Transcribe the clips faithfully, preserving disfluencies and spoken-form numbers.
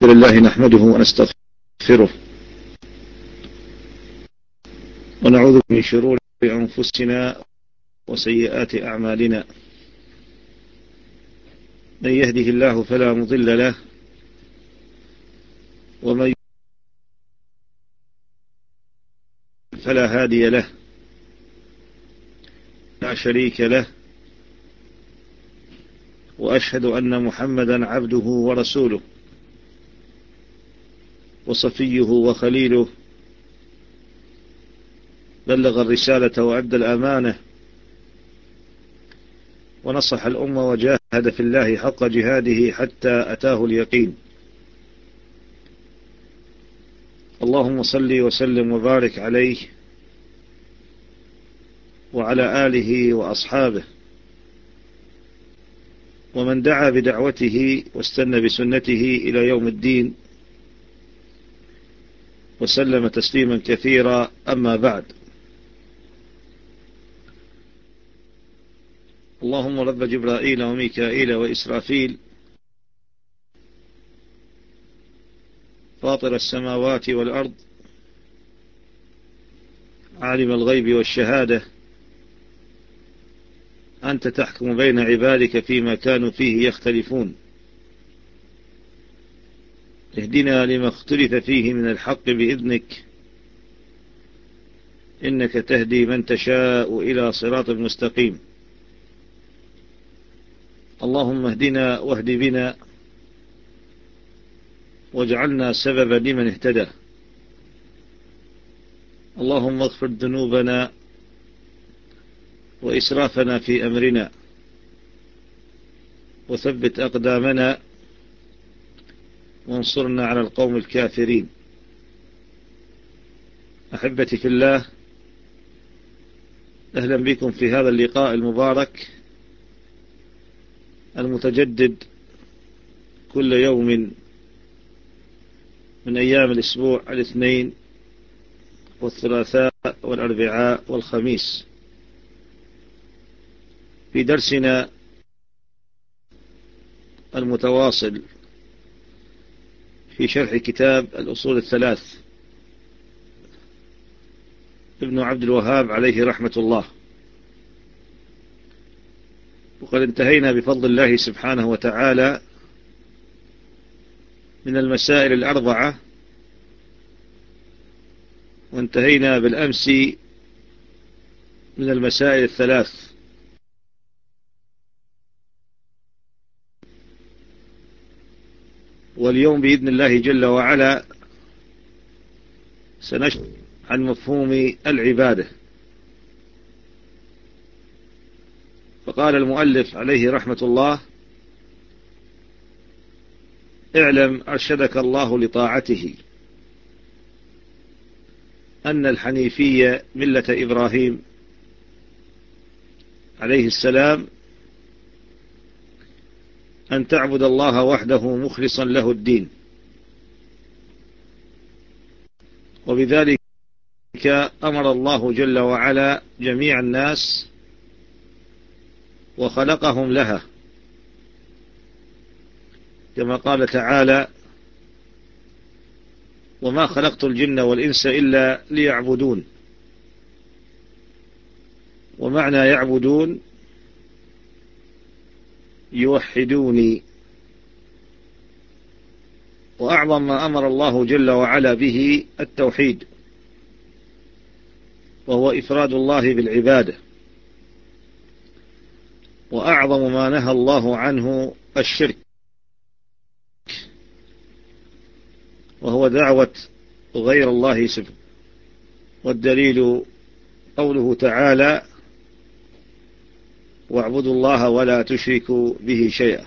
لله نحمده ونستغفره ونعوذ من شرور أنفسنا وسيئات أعمالنا. من يهده الله فلا مضل له ومن فلا هادي له، لا شريك له، وأشهد أن محمدا عبده ورسوله وصفيه وخليله، بلغ الرسالة وأدى الأمانة ونصح الأمة وجاهد في الله حق جهاده حتى أتاه اليقين. اللهم صل وسلم وبارك عليه وعلى آله وأصحابه ومن دعا بدعوته واستنى بسنته إلى يوم الدين، وسلم تسليما كثيرا. أما بعد، اللهم رب جبرائيل وميكائيل وإسرافيل، فاطر السماوات والأرض، عالم الغيب والشهادة، أنت تحكم بين عبادك فيما كانوا فيه يختلفون، اهدنا لما اختلف فيه من الحق بإذنك، إنك تهدي من تشاء إلى صراط مستقيم. اللهم اهدنا واهد بنا واجعلنا سببا لمن اهتدى. اللهم اغفر ذنوبنا وإسرافنا في أمرنا وثبت أقدامنا وانصرنا على القوم الكافرين. أحبتي في الله، أهلا بكم في هذا اللقاء المبارك المتجدد كل يوم من أيام الأسبوع، الاثنين والثلاثاء والأربعاء والخميس، في درسنا المتواصل في شرح كتاب الأصول الثلاث ابن عبد الوهاب عليه رحمة الله. وقد انتهينا بفضل الله سبحانه وتعالى من المسائل الأربعة، وانتهينا بالأمس من المسائل الثلاث. واليوم بإذن الله جل وعلا سنشرح عن مفهوم العبادة. فقال المؤلف عليه رحمة الله: اعلم أرشدك الله لطاعته أن الحنيفية ملة إبراهيم عليه السلام أن تعبد الله وحده مخلصا له الدين، وبذلك أمر الله جل وعلا جميع الناس وخلقهم لها، كما قال تعالى: وما خلقت الجن والإنس إلا ليعبدون. ومعنى يعبدون يوحدوني. وأعظم ما أمر الله جل وعلا به التوحيد، وهو إفراد الله بالعبادة. وأعظم ما نهى الله عنه الشرك، وهو دعوة غير الله سبحانه. والدليل قوله تعالى: واعبدوا الله ولا تشركوا به شيئا.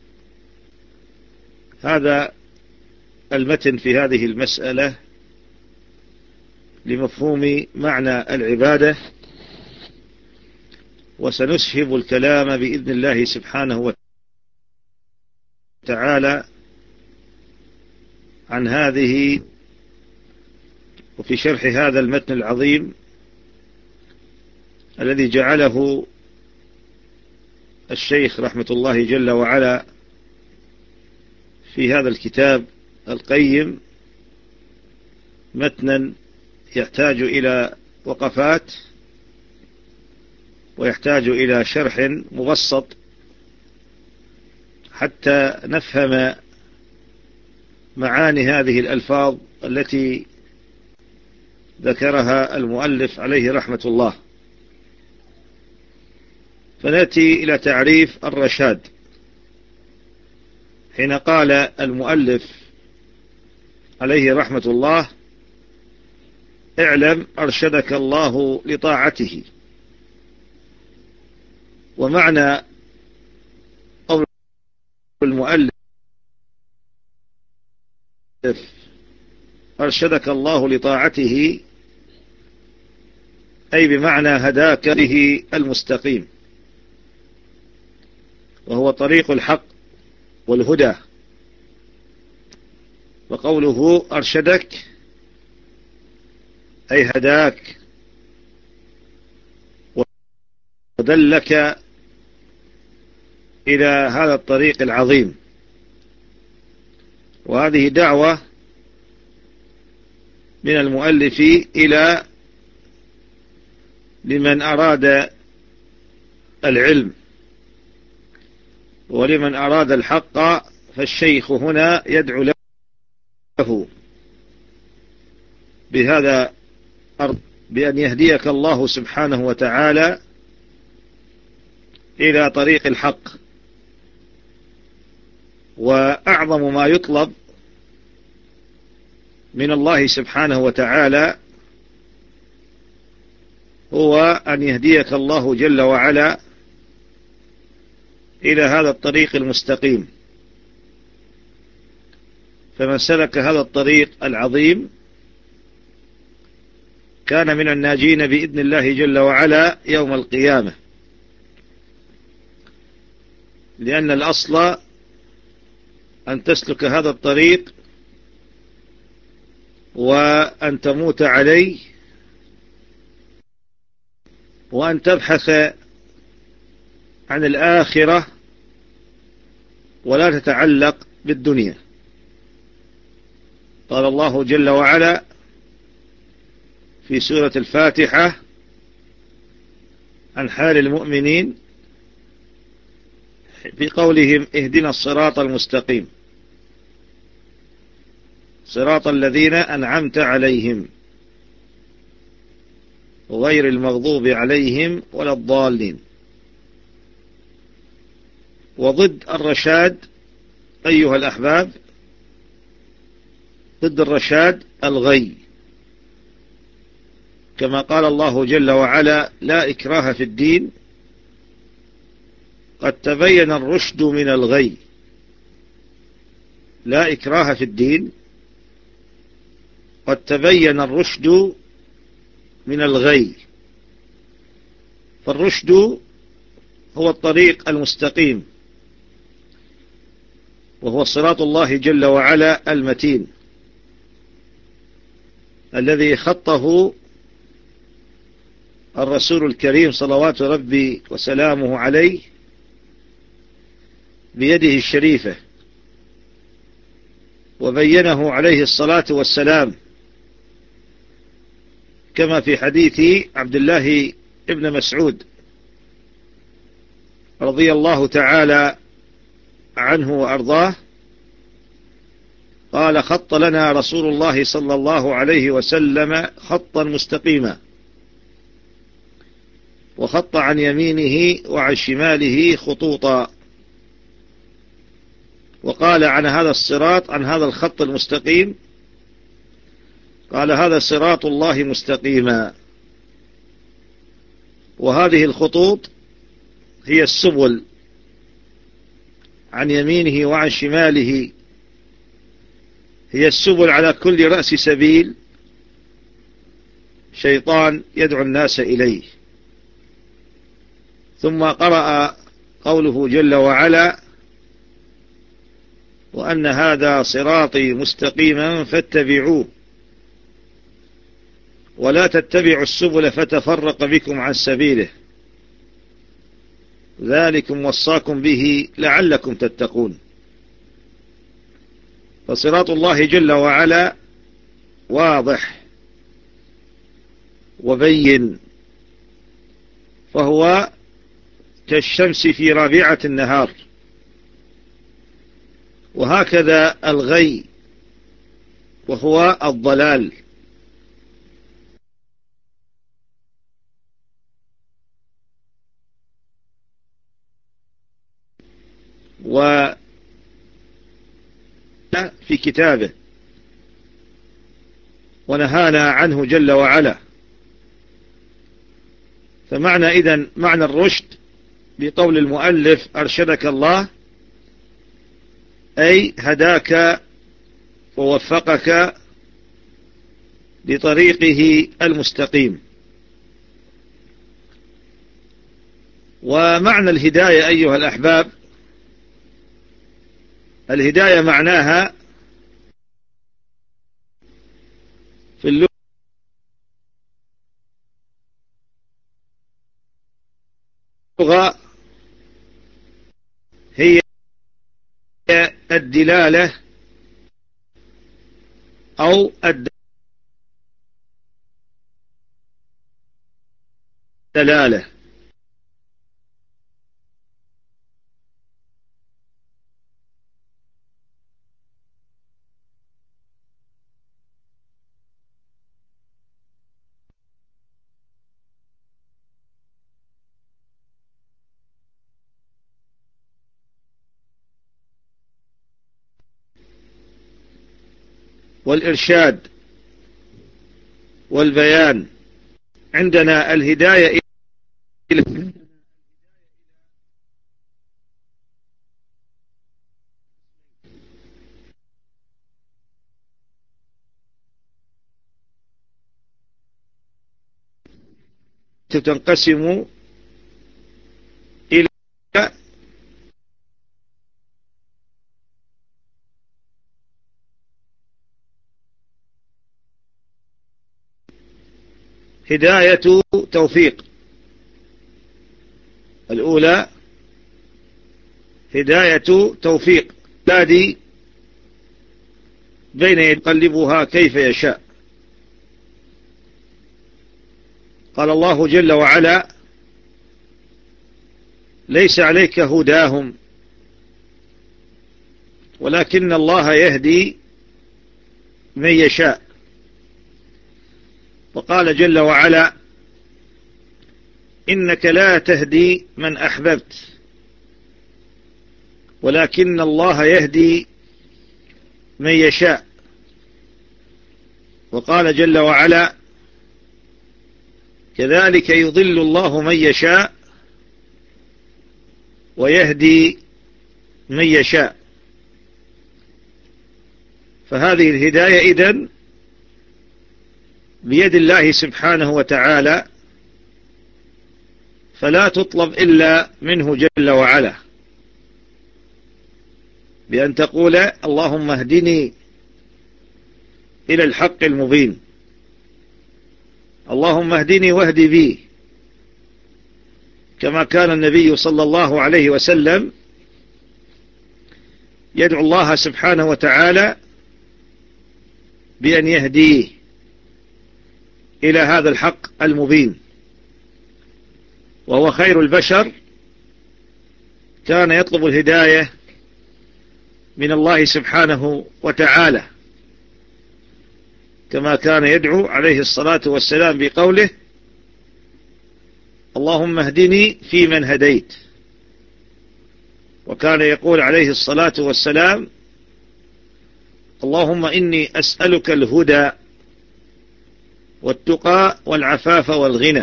هذا المتن في هذه المسألة لمفهوم معنى العبادة، وسنسهب الكلام بإذن الله سبحانه وتعالى عن هذه، وفي شرح هذا المتن العظيم الذي جعله الشيخ رحمة الله جل وعلا في هذا الكتاب القيم متنا يحتاج إلى وقفات ويحتاج إلى شرح مبسط حتى نفهم معاني هذه الألفاظ التي ذكرها المؤلف عليه رحمة الله. فنأتي إلى تعريف الرشاد. حين قال المؤلف عليه رحمة الله: اعلم أرشدك الله لطاعته. ومعنى قول المؤلف أرشدك الله لطاعته أي بمعنى هداك به المستقيم، وهو طريق الحق والهدى. وقوله أرشدك أي هداك ودلك إلى هذا الطريق العظيم. وهذه دعوة من المؤلف إلى لمن أراد العلم ولمن أراد الحق، فالشيخ هنا يدعو له بهذا بأن يهديك الله سبحانه وتعالى إلى طريق الحق. وأعظم ما يطلب من الله سبحانه وتعالى هو أن يهديك الله جل وعلا إلى هذا الطريق المستقيم. فمن سلك هذا الطريق العظيم كان من الناجين بإذن الله جل وعلا يوم القيامة، لأن الأصل أن تسلك هذا الطريق وأن تموت عليه وأن تبحث عن الآخرة ولا تتعلق بالدنيا. قال الله جل وعلا في سورة الفاتحة عن حال المؤمنين في قولهم اهدنا الصراط المستقيم صراط الذين أنعمت عليهم غير المغضوب عليهم ولا الضالين. وضد الرشاد أيها الأحباب، ضد الرشاد الغي، كما قال الله جل وعلا لا إكراه في الدين قد تبين الرشد من الغي. لا إكراه في الدين قد تبين الرشد من الغي. فالرشد هو الطريق المستقيم، وهو صراط الله جل وعلا المتين الذي خطه الرسول الكريم صلوات ربي وسلامه عليه بيده الشريفة، وبينه عليه الصلاة والسلام كما في حديث عبد الله ابن مسعود رضي الله تعالى عنه وأرضاه قال خط لنا رسول الله صلى الله عليه وسلم خطا مستقيما، وخط عن يمينه وعن شماله خطوطا. وقال عن هذا الصراط، عن هذا الخط المستقيم، قال هذا صراط الله مستقيما. وهذه الخطوط هي السبل عن يمينه وعن شماله، هي السبل على كل رأس سبيل شيطان يدعو الناس إليه. ثم قرأ قوله جل وعلا وأن هذا صراطي مستقيما فاتبعوه ولا تتبعوا السبل فتفرق بكم عن سبيله ذلكم وصاكم به لعلكم تتقون. فصراط الله جل وعلا واضح وبين، فهو كالشمس في رابعة النهار. وهكذا الغي وهو الضلال. وفي كتابه ونهانا عنه جل وعلا. فمعنى إذن معنى الرشد بقول المؤلف أرشدك الله، أي هداك ووفقك لطريقه المستقيم. ومعنى الهداية أيها الأحباب، الهداية معناها في اللغة هي الدلالة أو الدلالة. والإرشاد والبيان. عندنا الهداية إلى تنقسم إلى هداية توفيق. الأولى هداية توفيق، الذي بين يقلبها كيف يشاء. قال الله جل وعلا: ليس عليك هداهم ولكن الله يهدي من يشاء. وقال جل وعلا: إنك لا تهدي من أحببت ولكن الله يهدي من يشاء. وقال جل وعلا: كذلك يضل الله من يشاء ويهدي من يشاء. فهذه الهداية إذن بيد الله سبحانه وتعالى، فلا تطلب إلا منه جل وعلا، بأن تقول: اللهم اهدني إلى الحق المبين، اللهم اهدني واهد بي، كما كان النبي صلى الله عليه وسلم يدعو الله سبحانه وتعالى بأن يهديه إلى هذا الحق المبين. وهو خير البشر، كان يطلب الهداية من الله سبحانه وتعالى، كما كان يدعو عليه الصلاة والسلام بقوله: اللهم اهدني فيمن هديت. وكان يقول عليه الصلاة والسلام: اللهم إني أسألك الهدى والتقى والعفاف والغنى.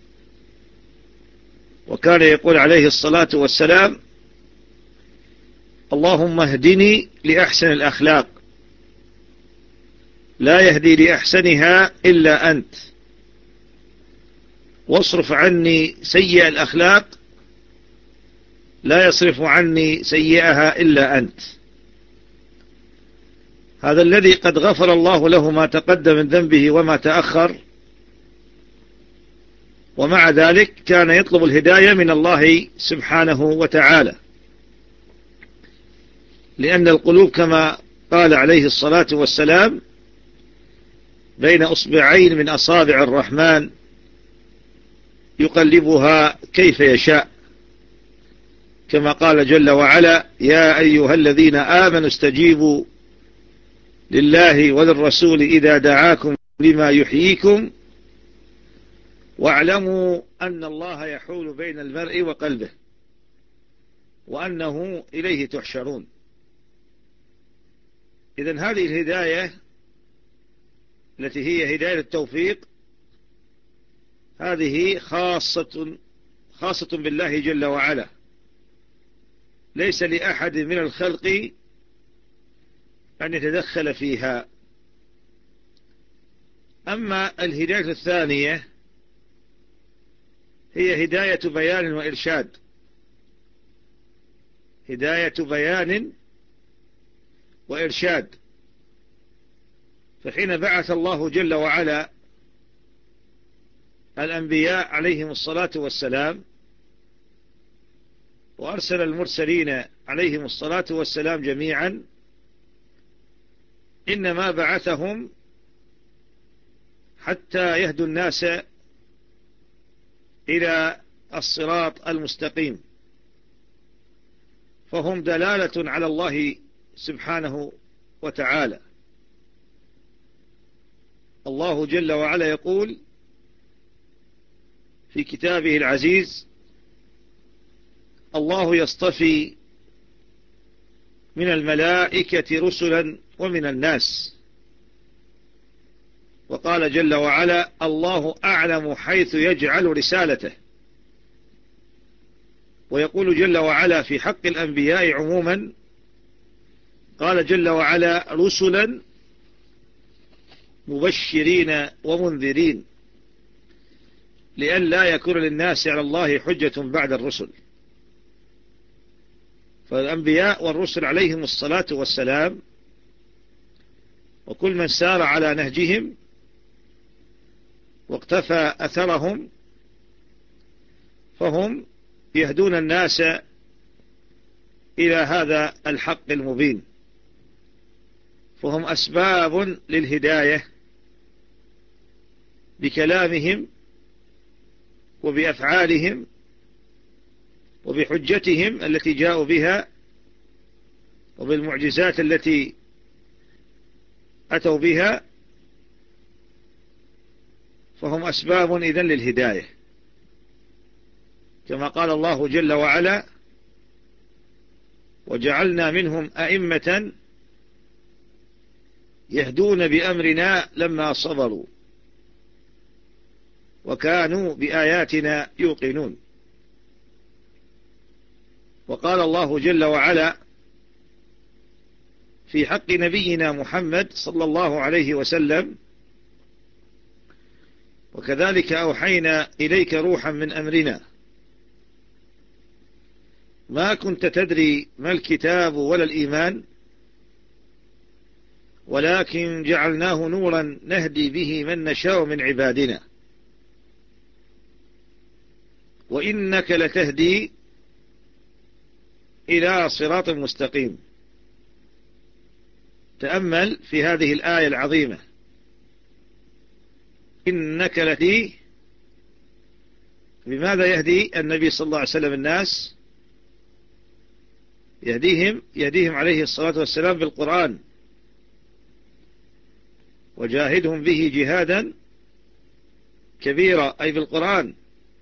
وكان يقول عليه الصلاة والسلام: اللهم اهدني لأحسن الأخلاق، لا يهدي لأحسنها إلا أنت، واصرف عني سيئ الأخلاق، لا يصرف عني سيئها إلا أنت. هذا الذي قد غفر الله له ما تقدم من ذنبه وما تأخر، ومع ذلك كان يطلب الهداية من الله سبحانه وتعالى، لأن القلوب كما قال عليه الصلاة والسلام: بين أصبعين من أصابع الرحمن يقلبها كيف يشاء، كما قال جل وعلا: يا أيها الذين آمنوا استجيبوا لله وللرسول إذا دعاكم لما يحييكم واعلموا أن الله يحول بين المرء وقلبه وأنه إليه تحشرون. إذن هذه الهداية التي هي هداية التوفيق هذه خاصة خاصة بالله جل وعلا، ليس لأحد من الخلق أن يتدخل فيها. أما الهداية الثانية هي هداية بيان وإرشاد، هداية بيان وإرشاد. فحين بعث الله جل وعلا الأنبياء عليهم الصلاة والسلام وأرسل المرسلين عليهم الصلاة والسلام جميعا، إنما بعثهم حتى يهدوا الناس إلى الصراط المستقيم، فهم دلالة على الله سبحانه وتعالى. الله جل وعلا يقول في كتابه العزيز: الله يصطفي من الملائكة رسلا ومن الناس. وقال جل وعلا: الله أعلم حيث يجعل رسالته. ويقول جل وعلا في حق الأنبياء عموما، قال جل وعلا: رسلا مبشرين ومنذرين لئلا يكون للناس على الله حجة بعد الرسل. فالأنبياء والرسل عليهم الصلاة والسلام وكل من سار على نهجهم واقتفى أثرهم فهم يهدون الناس إلى هذا الحق المبين، فهم أسباب للهداية بكلامهم وبأفعالهم وبحجتهم التي جاءوا بها وبالمعجزات التي أتوا بها، فهم أسباب إذن للهداية، كما قال الله جل وعلا: وجعلنا منهم أئمة يهدون بأمرنا لما صبروا وكانوا بآياتنا يوقنون. وقال الله جل وعلا في حق نبينا محمد صلى الله عليه وسلم: وكذلك أوحينا إليك روحا من أمرنا ما كنت تدري ما الكتاب ولا الإيمان ولكن جعلناه نورا نهدي به من نشاء من عبادنا وإنك لتهدي إلى صراط مستقيم. تأمل في هذه الآية العظيمة: إنك لتهدي. بماذا يهدي النبي صلى الله عليه وسلم الناس؟ يهديهم يهديهم عليه الصلاة والسلام بالقرآن: وجاهدهم به جهادا كبيرا، أي بالقرآن.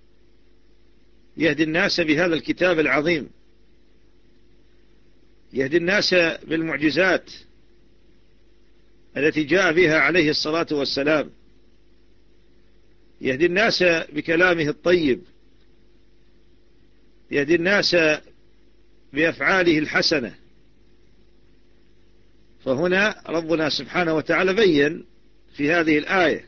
يهدي الناس بهذا الكتاب العظيم، يهدي الناس بالمعجزات التي جاء بها عليه الصلاة والسلام، يهدي الناس بكلامه الطيب، يهدي الناس بأفعاله الحسنة. فهنا ربنا سبحانه وتعالى بين في هذه الآية: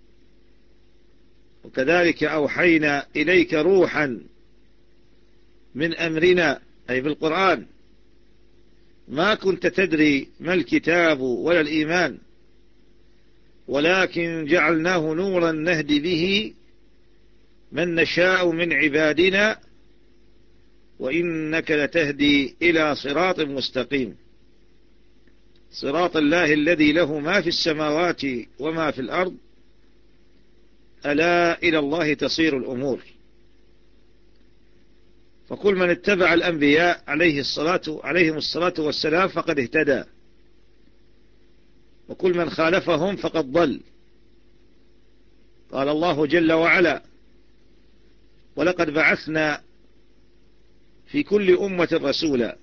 وكذلك أوحينا إليك روحا من أمرنا، أي بالقرآن، ما كنت تدري ما الكتاب ولا الإيمان ولكن جعلناه نورا نهدي به من نشاء من عبادنا وإنك لتهدي إلى صراط مستقيم. صراط الله الذي له ما في السماوات وما في الأرض ألا إلى الله تصير الأمور. فكل من اتبع الأنبياء عليه الصلاة عليهم الصلاة والسلام فقد اهتدى، وكل من خالفهم فقد ضل. قال الله جل وعلا: ولقد بعثنا في كل أمة رسولا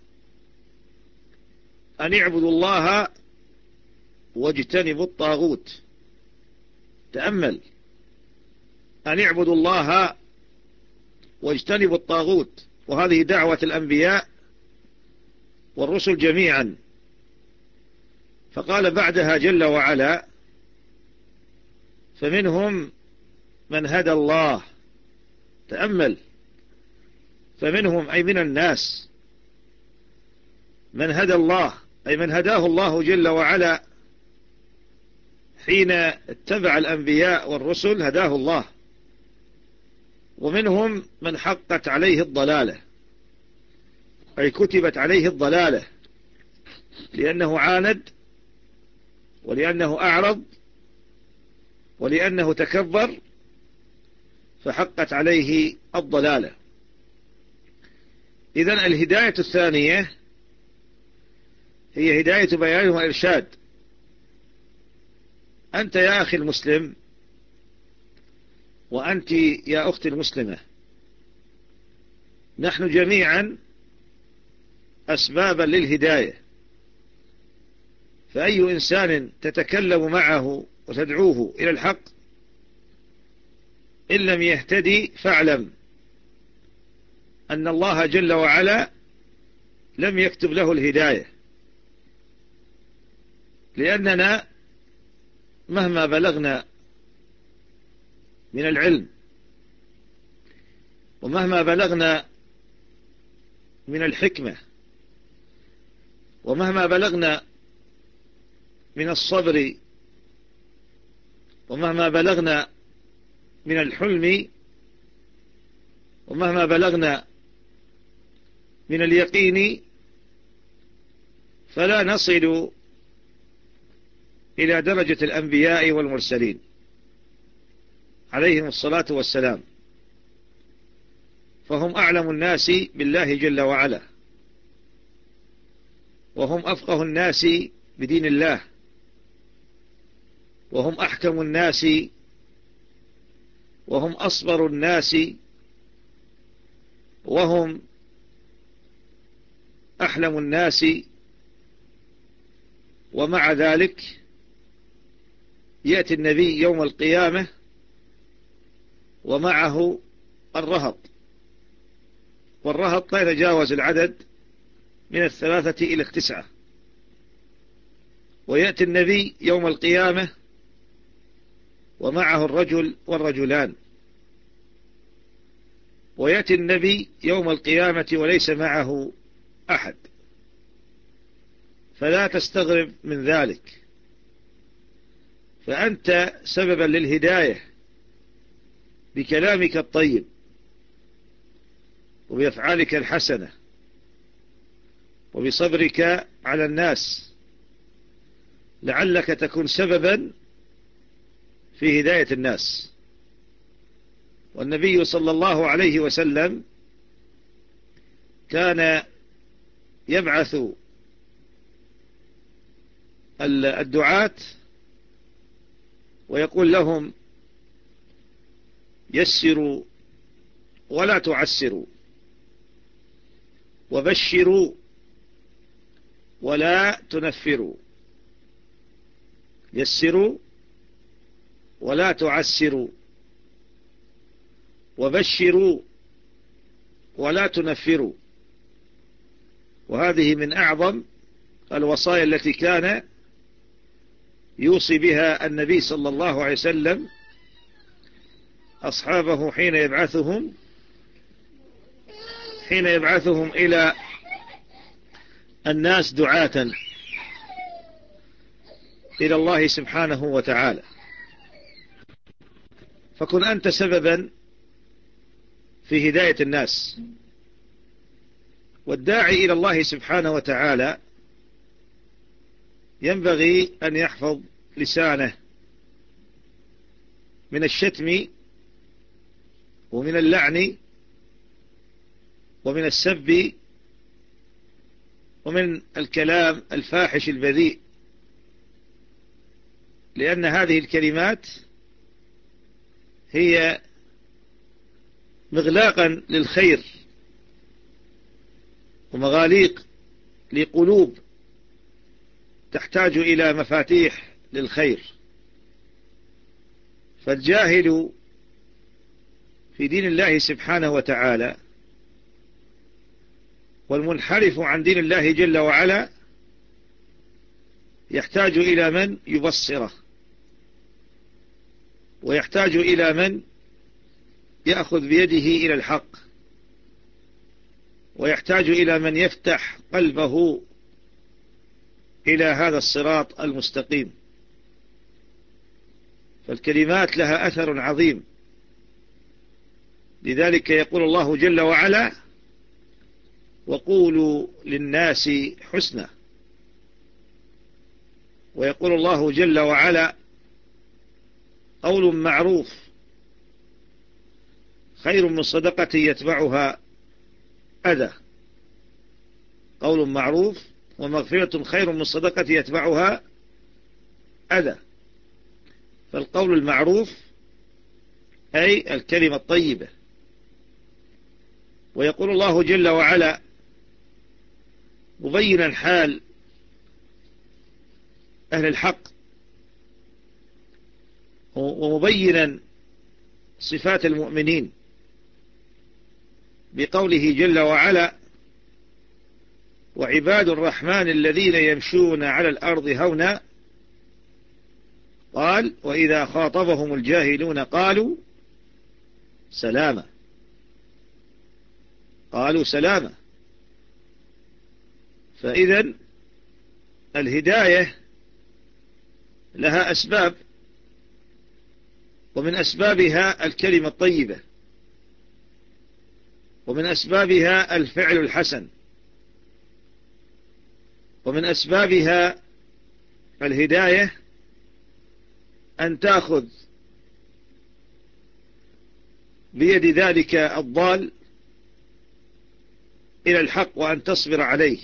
أن اعبدوا الله واجتنبوا الطاغوت. تأمل: أن اعبدوا الله واجتنبوا الطاغوت، وهذه دعوة الأنبياء والرسل جميعا. فقال بعدها جل وعلا: فمنهم من هدى الله. تأمل: فمنهم أي من الناس من هدى الله، أي من هداه الله جل وعلا حين اتبع الأنبياء والرسل هداه الله، ومنهم من حقت عليه الضلالة، أي كتبت عليه الضلالة لأنه عاند، ولأنه أعرض، ولأنه تكبر، فحقت عليه الضلالة. إذن الهداية الثانية هي هداية بيان وإرشاد. أنت يا أخي المسلم، وأنت يا أختي المسلمة، نحن جميعا أسبابا للهداية. فأي إنسان تتكلم معه وتدعوه إلى الحق إن لم يهتدي فاعلم أن الله جل وعلا لم يكتب له الهداية، لأننا مهما بلغنا من العلم، ومهما بلغنا من الحكمة، ومهما بلغنا من الصبر، ومهما بلغنا من الحلم، ومهما بلغنا من اليقين، فلا نصل إلى درجة الأنبياء والمرسلين عليهم الصلاة والسلام. فهم أعلم الناس بالله جل وعلا، وهم أفقه الناس بدين الله، وهم أحكم الناس، وهم أصبر الناس، وهم أحلم الناس. ومع ذلك يأتي النبي يوم القيامة ومعه الرهط، والرهط لا يتجاوز العدد من الثلاثة إلى التسعة. ويأتي النبي يوم القيامة ومعه الرجل والرجلان، ويأتي النبي يوم القيامة وليس معه أحد. فلا تستغرب من ذلك، فأنت سببا للهداية بكلامك الطيب وبأفعالك الحسنة وبصبرك على الناس، لعلك تكون سببا في هداية الناس. والنبي صلى الله عليه وسلم كان يبعث الدعاة ويقول لهم: يسروا ولا تعسروا، وبشروا ولا تنفروا. يسروا ولا تعسروا، وبشروا ولا تنفروا. وهذه من أعظم الوصايا التي كان يوصي بها النبي صلى الله عليه وسلم أصحابه حين يبعثهم حين يبعثهم إلى الناس دعاة إلى الله سبحانه وتعالى. فكن أنت سببا في هداية الناس. والداعي إلى الله سبحانه وتعالى ينبغي أن يحفظ لسانه من الشتم ومن اللعن ومن السب ومن الكلام الفاحش البذيء، لأن هذه الكلمات هي مغلاقا للخير ومغاليق لقلوب تحتاج إلى مفاتيح للخير. فالجاهل في دين الله سبحانه وتعالى والمنحرف عن دين الله جل وعلا يحتاج إلى من يبصره، ويحتاج إلى من يأخذ بيده إلى الحق، ويحتاج إلى من يفتح قلبه إلى هذا الصراط المستقيم. فالكلمات لها أثر عظيم، لذلك يقول الله جل وعلا: وقولوا للناس حسنا. ويقول الله جل وعلا: قول معروف خير من صدقة يتبعها أذى. قول معروف ومغفرة خير من صدقة يتبعها أذى. فالقول المعروف أي الكلمة الطيبة. ويقول الله جل وعلا مبينا حال أهل الحق ومبينا صفات المؤمنين بقوله جل وعلا: وعباد الرحمن الذين يمشون على الأرض هونا، قال: وإذا خاطبهم الجاهلون قالوا سلاما. قالوا سلاما. فإذا الهداية لها أسباب، ومن أسبابها الكلمة الطيبة، ومن أسبابها الفعل الحسن، ومن أسبابها الهداية أن تأخذ بيد ذلك الضال إلى الحق وأن تصبر عليه،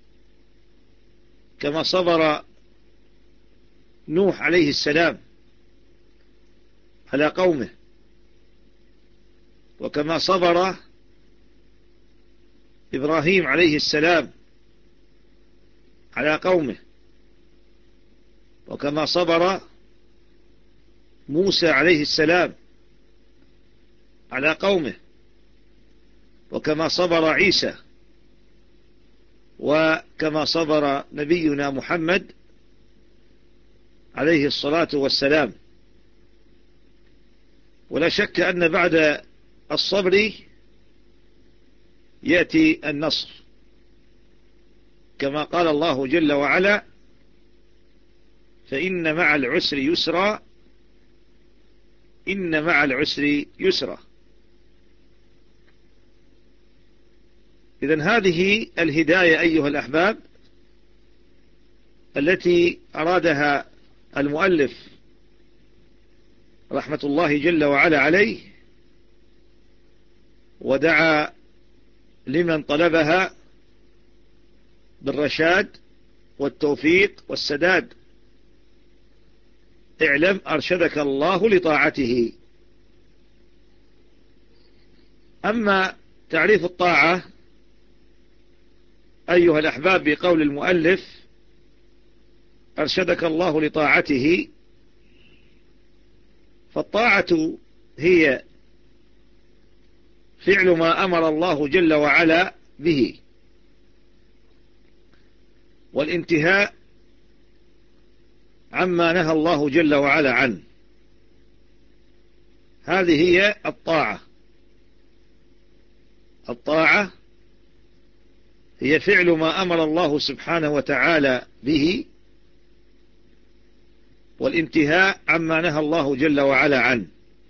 كما صبر نوح عليه السلام على قومه، وكما صبر إبراهيم عليه السلام على قومه، وكما صبر موسى عليه السلام على قومه، وكما صبر عيسى، وكما صبر نبينا محمد عليه الصلاة والسلام. ولا شك أن بعد الصبر يأتي النصر، كما قال الله جل وعلا: فإن مع العسر يسرا، إن مع العسر يسرا. إذن هذه الهداية أيها الأحباب التي أرادها المؤلف رحمة الله جل وعلا عليه، ودعا لمن طلبها بالرشاد والتوفيق والسداد: اعلم أرشدك الله لطاعته. أما تعريف الطاعة أيها الأحباب بقول المؤلف: أرشدك الله لطاعته، فالطاعة هي فعل ما أمر الله جل وعلا به، والانتهاء عما نهى الله جل وعلا عنه. هذه هي الطاعة. الطاعة هي فعل ما أمر الله سبحانه وتعالى به، والانتهاء عما نهى الله جل وعلا عنه،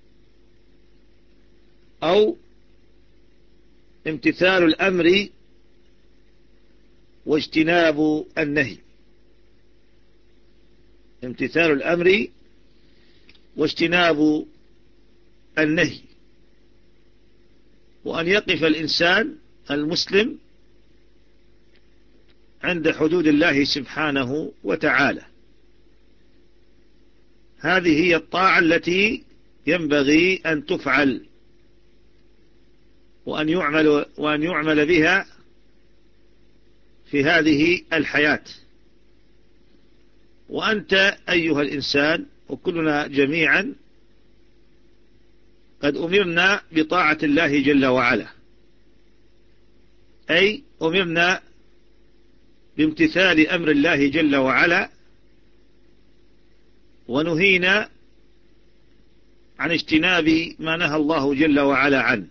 أو امتثال الأمر واجتناب النهي. امتثال الأمر واجتناب النهي، وأن يقف الإنسان المسلم عند حدود الله سبحانه وتعالى. هذه هي الطاعة التي ينبغي أن تفعل وأن يعمل, وأن يعمل بها في هذه الحياة. وأنت أيها الإنسان وكلنا جميعا قد أمرنا بطاعة الله جل وعلا، أي أمرنا بامتثال أمر الله جل وعلا، ونهينا عن اجتناب ما نهى الله جل وعلا عنه.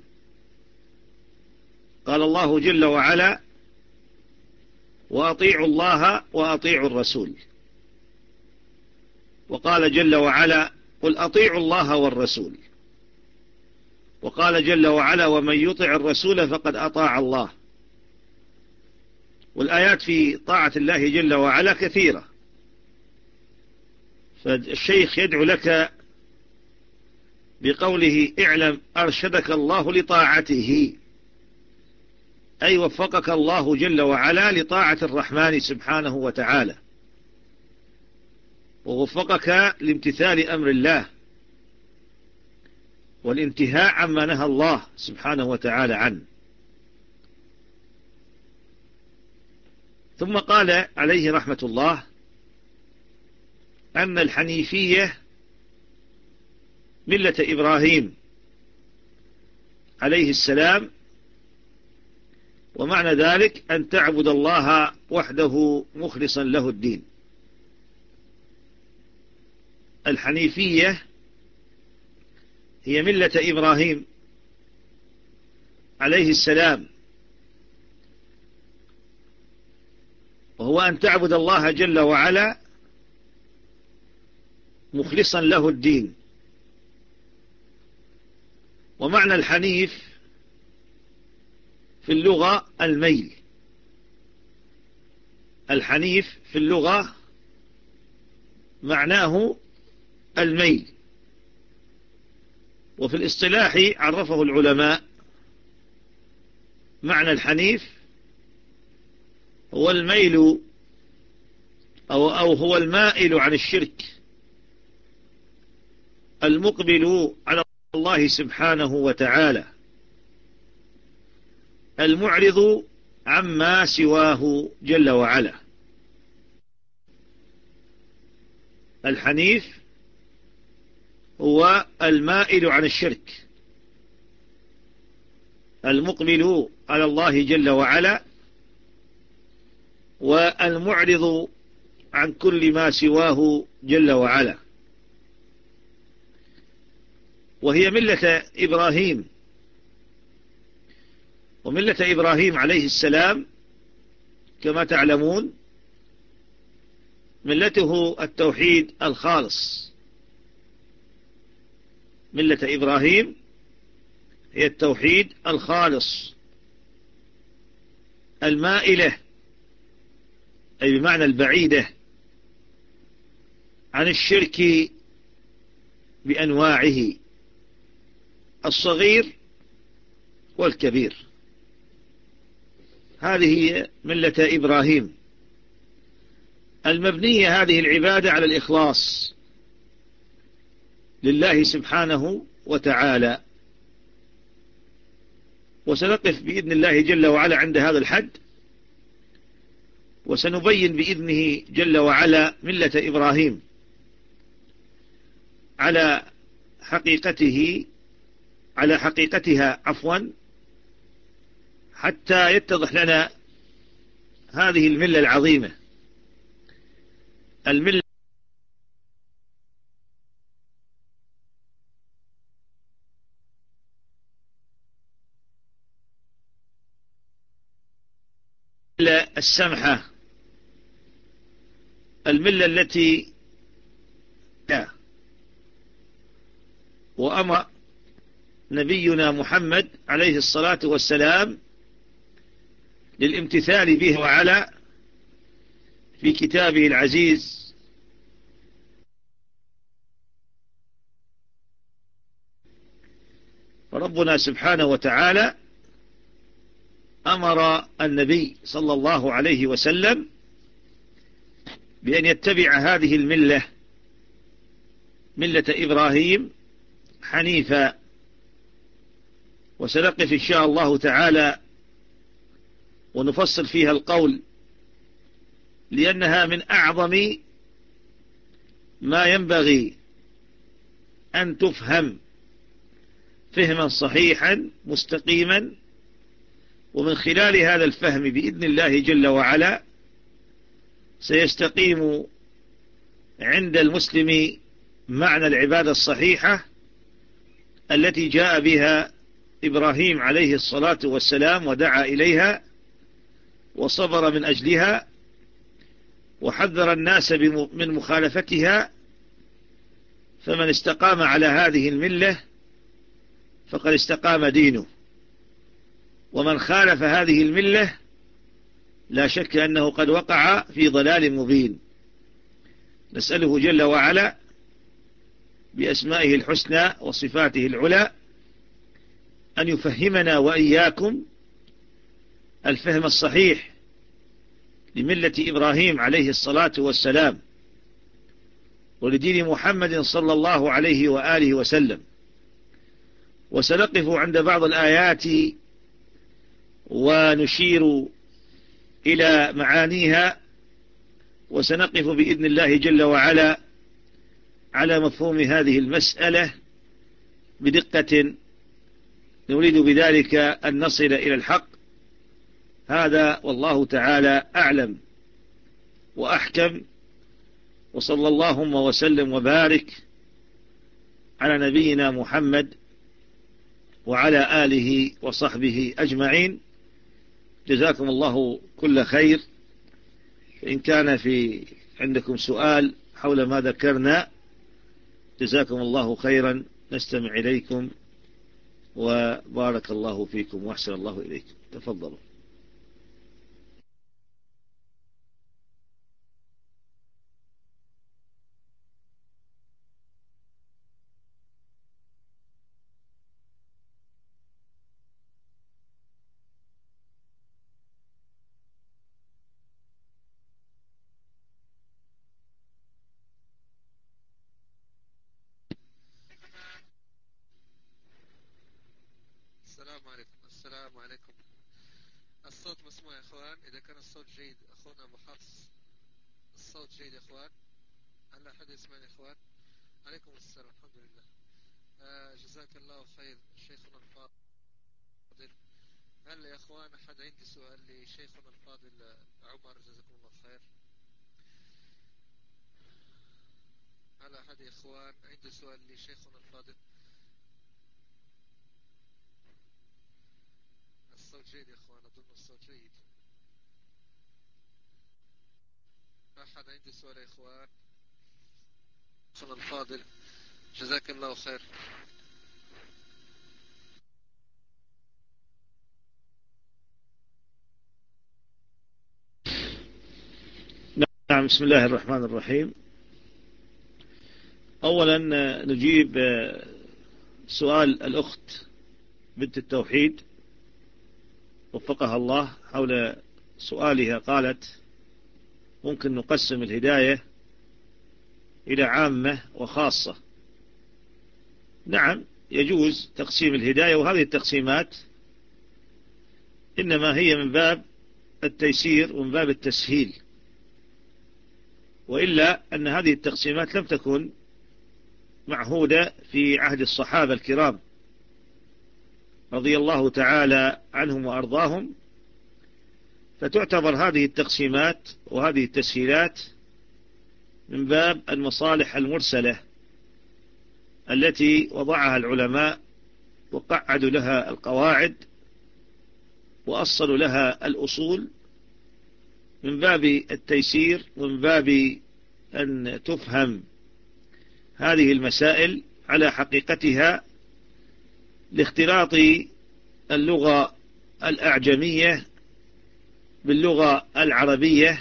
قال الله جل وعلا: وأطيعوا الله وأطيعوا الرسول. وقال جل وعلا: قل أطيعوا الله والرسول. وقال جل وعلا: ومن يطع الرسول فقد أطاع الله. والآيات في طاعة الله جل وعلا كثيرة، فالشيخ يدعو لك بقوله: اعلم أرشدك الله لطاعته، أي وفقك الله جل وعلا لطاعة الرحمن سبحانه وتعالى، ووفقك لامتثال أمر الله والانتهاء عما نهى الله سبحانه وتعالى عنه. ثم قال عليه رحمة الله: أن الحنيفية ملة إبراهيم عليه السلام، ومعنى ذلك أن تعبد الله وحده مخلصا له الدين. الحنيفية هي ملة إبراهيم عليه السلام، وهو أن تعبد الله جل وعلا مخلصا له الدين. ومعنى الحنيف في اللغة الميل. الحنيف في اللغة معناه الميل، وفي الاصطلاح عرفه العلماء: معنى الحنيف هو الميل أو, أو هو المائل عن الشرك، المقبل على الله سبحانه وتعالى، المعرض عما سواه جل وعلا. الحنيف هو المائل عن الشرك، المقبل على الله جل وعلا، والمعرض عن كل ما سواه جل وعلا. وهي ملة إبراهيم، وملة إبراهيم عليه السلام كما تعلمون ملته التوحيد الخالص. ملة إبراهيم هي التوحيد الخالص المائلة، أي بمعنى البعيدة عن الشرك بأنواعه الصغير والكبير. هذه ملة إبراهيم المبنية هذه العبادة على الإخلاص لله سبحانه وتعالى. وسنقف بإذن الله جل وعلا عند هذا الحد، وسنبين بإذنه جل وعلا ملة إبراهيم على حقيقته على حقيقتها عفوا حتى يتضح لنا هذه الملة العظيمة، الملة السمحة، الملة التي وأمر نبينا محمد عليه الصلاة والسلام للامتثال به وعلى في كتابه العزيز فربنا سبحانه وتعالى أمر النبي صلى الله عليه وسلم بأن يتبع هذه الملة، ملة إبراهيم حنيفا. وسنقف إن شاء الله تعالى ونفصل فيها القول، لأنها من أعظم ما ينبغي أن تفهم فهما صحيحا مستقيما، ومن خلال هذا الفهم بإذن الله جل وعلا سيستقيم عند المسلم معنى العبادة الصحيحة التي جاء بها إبراهيم عليه الصلاة والسلام ودعا إليها وصبر من أجلها وحذر الناس من مخالفتها. فمن استقام على هذه الملة فقد استقام دينه، ومن خالف هذه الملة لا شك أنه قد وقع في ضلال مبين. نسأله جل وعلا بأسمائه الحسنى وصفاته العلى أن يفهمنا وإياكم الفهم الصحيح لملة إبراهيم عليه الصلاة والسلام ولدين محمد صلى الله عليه وآله وسلم. وسنقف عند بعض الآيات ونشير إلى معانيها، وسنقف بإذن الله جل وعلا على مفهوم هذه المسألة بدقة، نريد بذلك أن نصل إلى الحق. هذا والله تعالى أعلم وأحكم، وصلى اللهم وسلم وبارك على نبينا محمد وعلى آله وصحبه أجمعين. جزاكم الله كل خير. إن كان في عندكم سؤال حول ما ذكرنا جزاكم الله خيرا، نستمع إليكم وبارك الله فيكم وأحسن الله إليكم. تفضلوا. السلام عليكم. السلام عليكم. الصوت مسموع يا اخوان؟ اذا كان الصوت جيد اخونا ابو حفص، الصوت جيد يا اخوان؟ هل احد يسمعني يا اخوان؟ عليكم السلام. الحمد لله. آه جزاك الله خير شيخنا الفاضل. هل يا اخوان احد عندي سؤال لشيخنا الفاضل عمر؟ جزاكم الله خير. هل احد يا اخوان عنده سؤال لشيخنا الفاضل؟ الصوت جيد يا اخوان، اظن الصوت جيد. احد عنده سؤال يا اخوان؟ شيخنا الفاضل جزاك الله خير. نعم، بسم الله الرحمن الرحيم. أولا نجيب سؤال الأخت بنت التوحيد وفقها الله حول سؤالها. قالت ممكن نقسم الهداية إلى عامة وخاصة. نعم، يجوز تقسيم الهداية، وهذه التقسيمات إنما هي من باب التيسير ومن باب التسهيل، وإلا أن هذه التقسيمات لم تكن معهودة في عهد الصحابة الكرام رضي الله تعالى عنهم وأرضاهم، فتعتبر هذه التقسيمات وهذه التسهيلات من باب المصالح المرسلة التي وضعها العلماء وقعدوا لها القواعد وأصلوا لها الأصول، من باب التيسير ومن باب أن تفهم هذه المسائل على حقيقتها، لاختلاط اللغة الأعجمية باللغة العربية،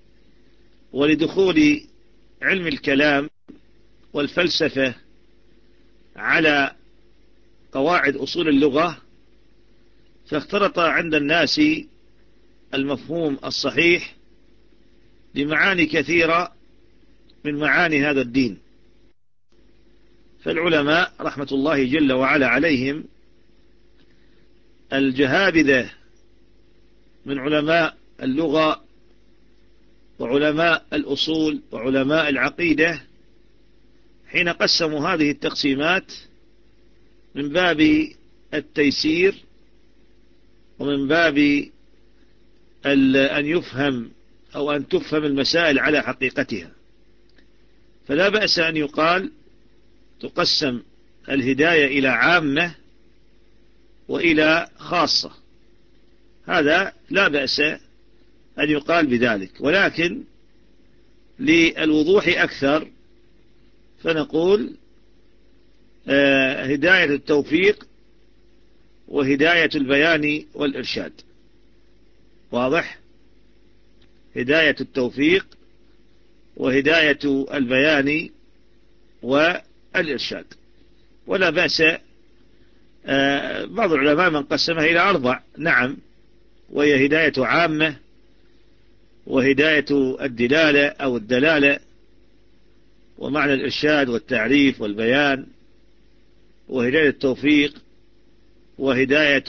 ولدخول علم الكلام والفلسفة على قواعد أصول اللغة، فاختلط عند الناس المفهوم الصحيح لمعاني كثيرة من معاني هذا الدين. فالعلماء رحمة الله جل وعلا عليهم الجهابذة من علماء اللغة وعلماء الأصول وعلماء العقيدة حين قسموا هذه التقسيمات من باب التيسير ومن باب أن يفهم أو أن تفهم المسائل على حقيقتها. فلا بأس أن يقال تقسم الهداية إلى عامة وإلى خاصة، هذا لا بأس أن يقال بذلك، ولكن للوضوح أكثر فنقول هداية التوفيق وهداية البيان والإرشاد. واضح؟ هداية التوفيق وهداية البيان والإرشاد. ولا بأس، بعض العلماء من قسمها إلى أربع، نعم، وهي هداية عامة وهداية الدلالة أو الدلالة ومعنى الإرشاد والتعريف والبيان، وهداية التوفيق، وهداية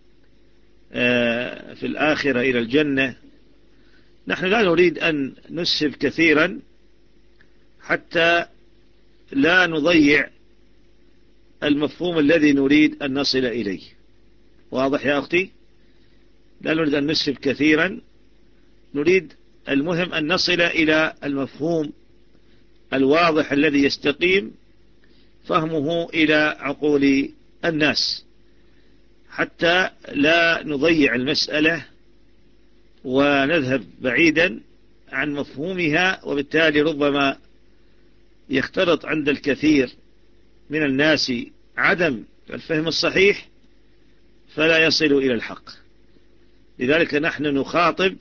في الآخرة إلى الجنة. نحن لا نريد أن نسهب كثيرا حتى لا نضيع المفهوم الذي نريد أن نصل إليه. واضح يا أختي؟ لا نريد أن نسهب كثيرا، نريد المهم أن نصل إلى المفهوم الواضح الذي يستقيم فهمه إلى عقول الناس، حتى لا نضيع المسألة ونذهب بعيدا عن مفهومها، وبالتالي ربما يختلط عند الكثير من الناس عدم الفهم الصحيح فلا يصل إلى الحق. لذلك نحن نخاطب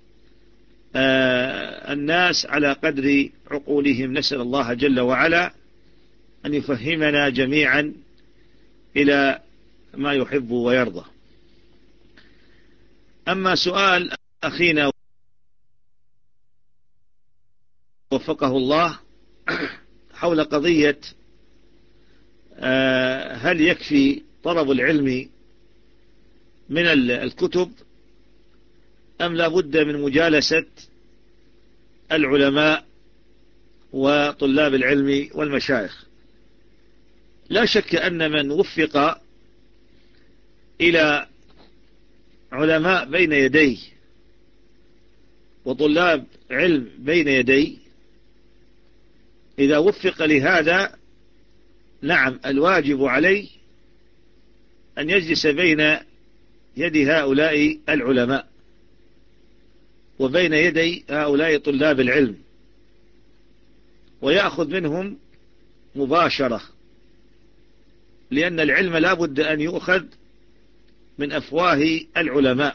آه الناس على قدر عقولهم، نسأل الله جل وعلا أن يفهمنا جميعا إلى ما يحب ويرضى. أما سؤال أخينا وفقه الله حول قضية آه هل يكفي طلب العلم من الكتب أم لا بد من مجالسة العلماء وطلاب العلم والمشايخ؟ لا شك أن من وفق إلى علماء بين يديه وطلاب علم بين يديه، إذا وفق لهذا نعم الواجب عليه أن يجلس بين يد هؤلاء العلماء وبين يدي هؤلاء طلاب العلم ويأخذ منهم مباشرة، لأن العلم لا بد أن يؤخذ من أفواه العلماء.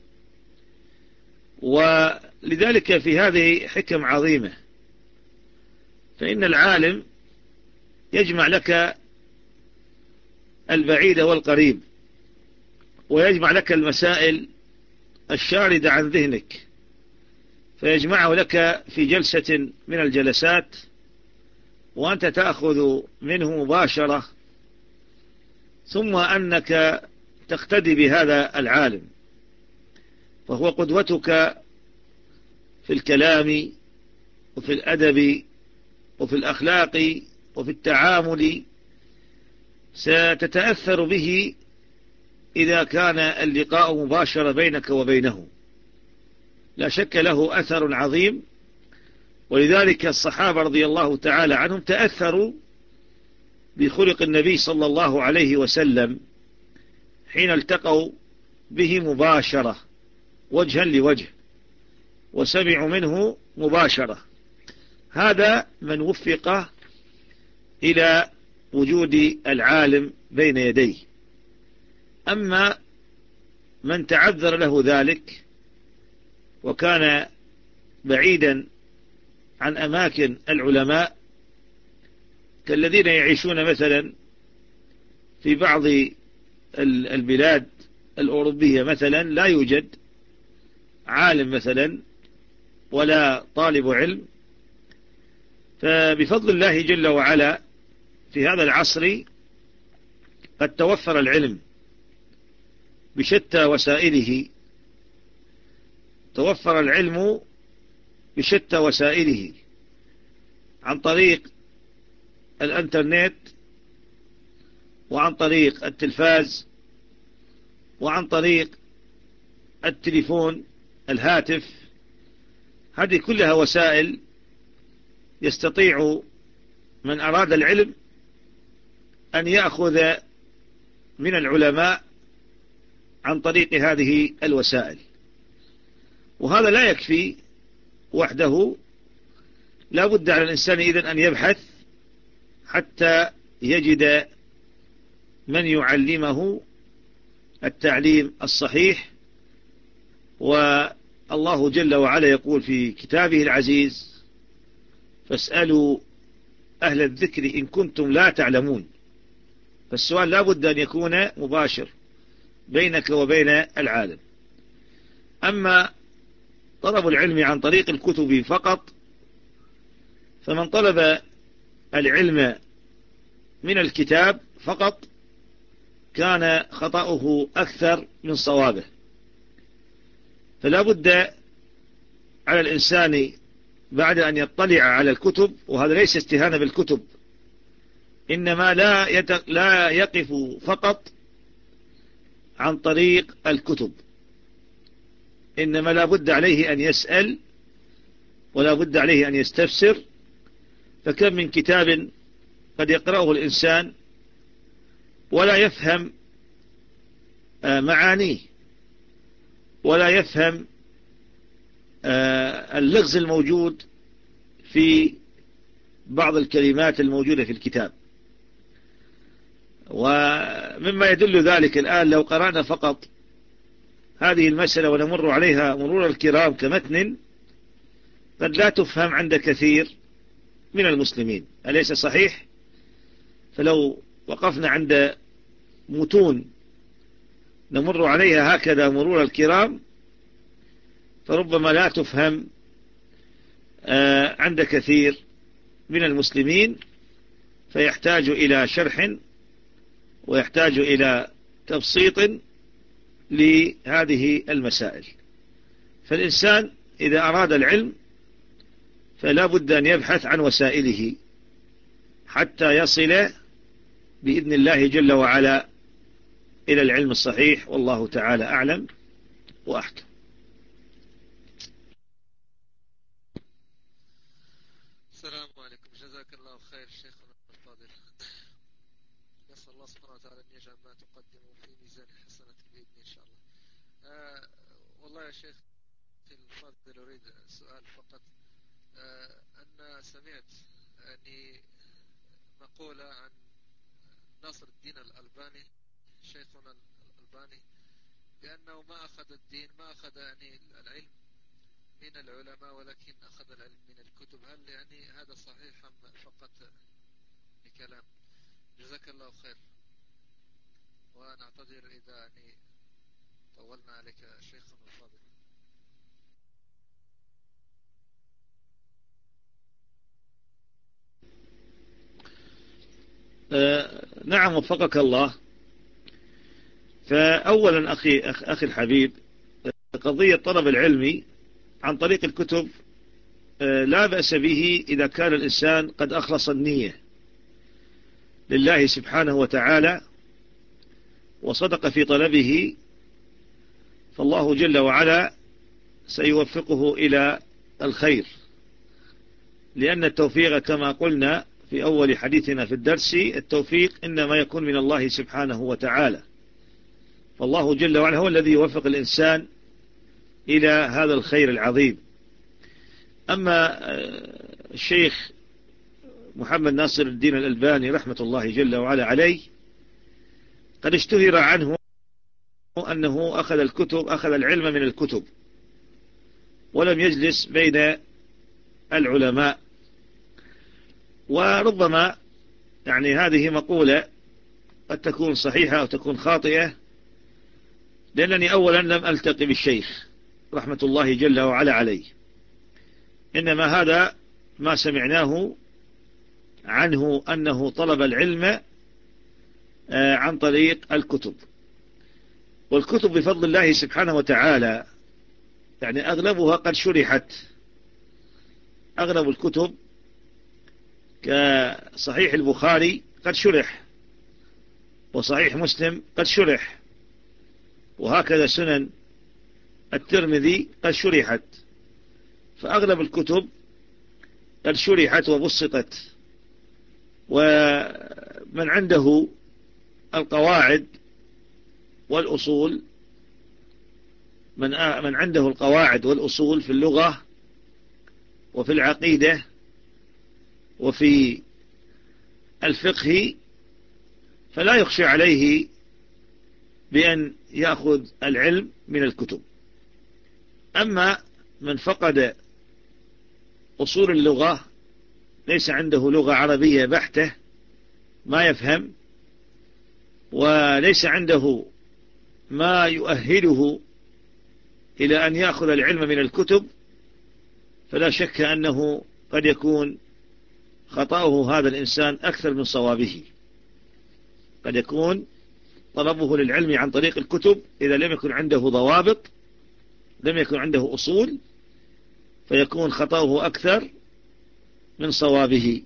ولذلك في هذه حكم عظيمة، فإن العالم يجمع لك البعيد والقريب، ويجمع لك المسائل الشاردة عن ذهنك، فيجمعه لك في جلسة من الجلسات وأنت تأخذ منه مباشرة، ثم أنك تقتدي بهذا العالم، فهو قدوتك في الكلام وفي الأدب وفي الأخلاق وفي التعامل، ستتأثر به إذا كان اللقاء مباشرة بينك وبينه، لا شك له أثر عظيم. ولذلك الصحابة رضي الله تعالى عنهم تأثروا بخلق النبي صلى الله عليه وسلم حين التقوا به مباشرة وجها لوجه وسمعوا منه مباشرة. هذا من وفق إلى وجود العالم بين يديه. أما من تعذر له ذلك وكان بعيدا عن أماكن العلماء، كالذين يعيشون مثلا في بعض البلاد الأوروبية مثلا لا يوجد عالم مثلا ولا طالب علم، فبفضل الله جل وعلا في هذا العصر قد توفر العلم بشتى وسائله، توفر العلم بشتى وسائله عن طريق الانترنت وعن طريق التلفاز وعن طريق التليفون الهاتف. هذه كلها وسائل يستطيع من أراد العلم أن يأخذ من العلماء عن طريق هذه الوسائل. وهذا لا يكفي وحده، لا بد على الإنسان إذن أن يبحث حتى يجد من يعلمه التعليم الصحيح. والله جل وعلا يقول في كتابه العزيز: فاسألوا أهل الذكر إن كنتم لا تعلمون. فالسؤال لا بد أن يكون مباشر بينك وبين العالم. أما طلب العلم عن طريق الكتب فقط، فمن طلب العلم من الكتاب فقط كان خطأه أكثر من صوابه. فلا بد على الإنسان بعد أن يطلع على الكتب، وهذا ليس استهانة بالكتب، إنما لا لا يقف فقط عن طريق الكتب، إنما لا بد عليه أن يسأل ولا بد عليه أن يستفسر. فكم من كتاب قد يقرأه الإنسان ولا يفهم معانيه ولا يفهم اللغز الموجود في بعض الكلمات الموجودة في الكتاب. ومما يدل ذلك الآن لو قرأنا فقط هذه المسألة ونمر عليها مرور الكرام كمتن، قد لا تفهم عند كثير من المسلمين، أليس صحيح؟ فلو وقفنا عند متون نمر عليها هكذا مرور الكرام فربما لا تفهم عند كثير من المسلمين، فيحتاج إلى شرح ويحتاج إلى تبسيط لهذه المسائل. فالإنسان إذا أراد العلم فلا بد أن يبحث عن وسائله حتى يصل بإذن الله جل وعلا إلى العلم الصحيح، والله تعالى أعلم وأحكم. السلام عليكم، جزاك الله خير شيخنا الفاضل. نسأل الله سبحانه وتعالى أن يجعل ما تقدمه في ميزان حسنة بإذن إن شاء الله. آه والله يا شيخ الفاضل أريد سؤال فقط. آه أن سمعت أني مقولة عن ناصر الدين الألباني شيخنا الألباني بأنه ما أخذ الدين ما أخذ يعني العلم من العلماء ولكن أخذ العلم من الكتب. هل يعني هذا صحيح أم فقط بكلام؟ جزاك الله خير، ونعتذر إذا يعني طولنا عليك شيخنا الفاضل. آه نعم وفقك الله. فأولا أخي, أخي الحبيب، قضية طلب العلم عن طريق الكتب لا بأس به إذا كان الإنسان قد أخلص النية لله سبحانه وتعالى وصدق في طلبه، فالله جل وعلا سيوفقه إلى الخير. لأن التوفيق كما قلنا في أول حديثنا في الدرس، التوفيق إنما يكون من الله سبحانه وتعالى، فالله جل وعلا هو الذي يوفق الإنسان إلى هذا الخير العظيم. أما الشيخ محمد ناصر الدين الألباني رحمة الله جل وعلا عليه، قد اشتهر عنه أنه أخذ الكتب أخذ العلم من الكتب ولم يجلس بين العلماء. وربما يعني هذه مقولة قد تكون صحيحة أو تكون خاطئة، لأنني أولا لم ألتقي بالشيخ رحمة الله جل وعلا عليه، إنما هذا ما سمعناه عنه أنه طلب العلم عن طريق الكتب. والكتب بفضل الله سبحانه وتعالى يعني أغلبها قد شرحت. أغلب الكتب كصحيح البخاري قد شرح، وصحيح مسلم قد شرح، وهكذا سنن الترمذي قد شرحت. فأغلب الكتب قد شرحت وبسطت. ومن عنده القواعد والأصول من من عنده القواعد والأصول في اللغة وفي العقيدة وفي الفقه فلا يخشى عليه بأن يأخذ العلم من الكتب. أما من فقد أصول اللغة، ليس عنده لغة عربية بحتة ما يفهم، وليس عنده ما يؤهله إلى أن يأخذ العلم من الكتب، فلا شك أنه قد يكون خطأه هذا الإنسان أكثر من صوابه. قد يكون طلبه للعلم عن طريق الكتب إذا لم يكن عنده ضوابط، لم يكن عنده أصول، فيكون خطأه أكثر من صوابه.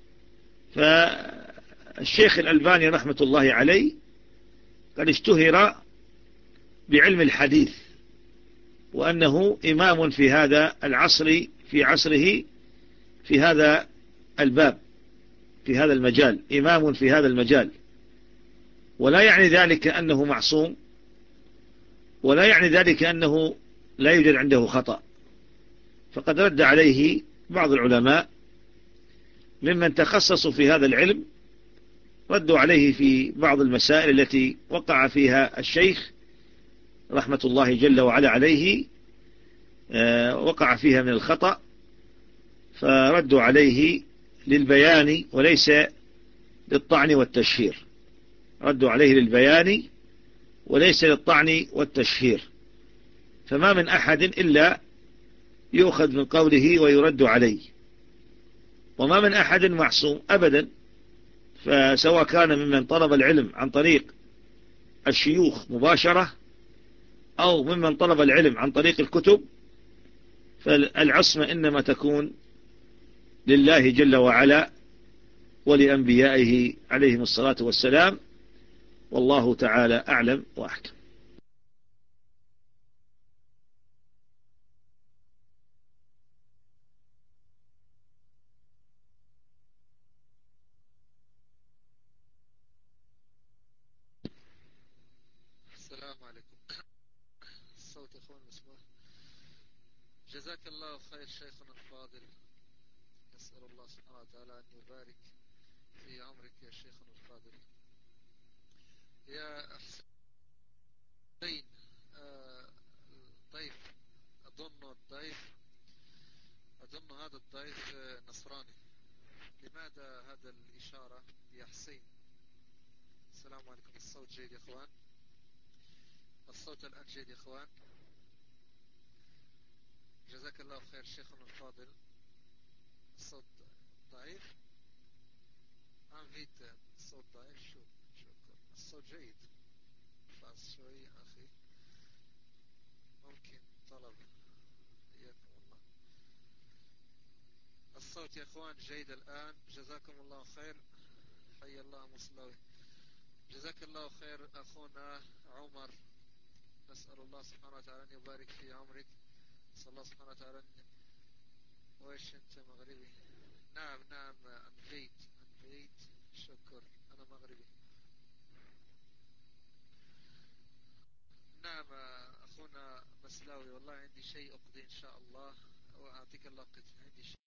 فالشيخ الألباني رحمة الله عليه قد اشتهر بعلم الحديث، وأنه إمام في هذا العصر في عصره في هذا الباب، في هذا المجال، إمام في هذا المجال. ولا يعني ذلك أنه معصوم، ولا يعني ذلك أنه لا يوجد عنده خطأ. فقد رد عليه بعض العلماء ممن تخصصوا في هذا العلم، ردوا عليه في بعض المسائل التي وقع فيها الشيخ رحمة الله جل وعلا عليه، وقع فيها من الخطأ، فردوا عليه للبيان وليس للطعن والتشهير. ردوا عليه للبيان وليس للطعن والتشهير. فما من أحد إلا يؤخذ من قوله ويرد عليه، وما من أحد معصوم أبدا. فسواء كان ممن طلب العلم عن طريق الشيوخ مباشرة أو ممن طلب العلم عن طريق الكتب، فالعصمة إنما تكون لله جل وعلا ولأنبيائه عليهم الصلاة والسلام، والله تعالى أعلم وأحكم. السلام عليكم. الصوت يا اخوان مسموع؟ جزاك الله خير شيخنا الفاضل. نسأل الله سبحانه وتعالى أن يبارك في عمرك يا شيخنا الفاضل. يا حسين، آه، الضيف أظن الضيف أظن هذا الضيف نصراني. لماذا هذا الإشارة يا حسين؟ السلام عليكم. الصوت جيد يا اخوان؟ الصوت الآن جيد يا اخوان؟ جزاك الله خير شيخنا الفاضل. الصوت ضعيف؟ انفيت الصوت ضعيف. شو شكرا. الصوت جيد. فاس شوي أخي. ممكن طلب. حياكم الله. الصوت يا اخوان جيد الآن. جزاكم الله خير. حي الله مصلوي. جزاك الله خير أخونا عمر. نسأل الله سبحانه وتعالى أن يبارك في عمرك. نسأل الله سبحانه وتعالى أن... وإيش أنت مغربي؟ نعم نعم أنفيت أنفيت. شكر. أنا مغربي. نعم أخونا مسلاوي. والله عندي شيء أقضي إن شاء الله، وأعطيك الله قدر. عندي شيء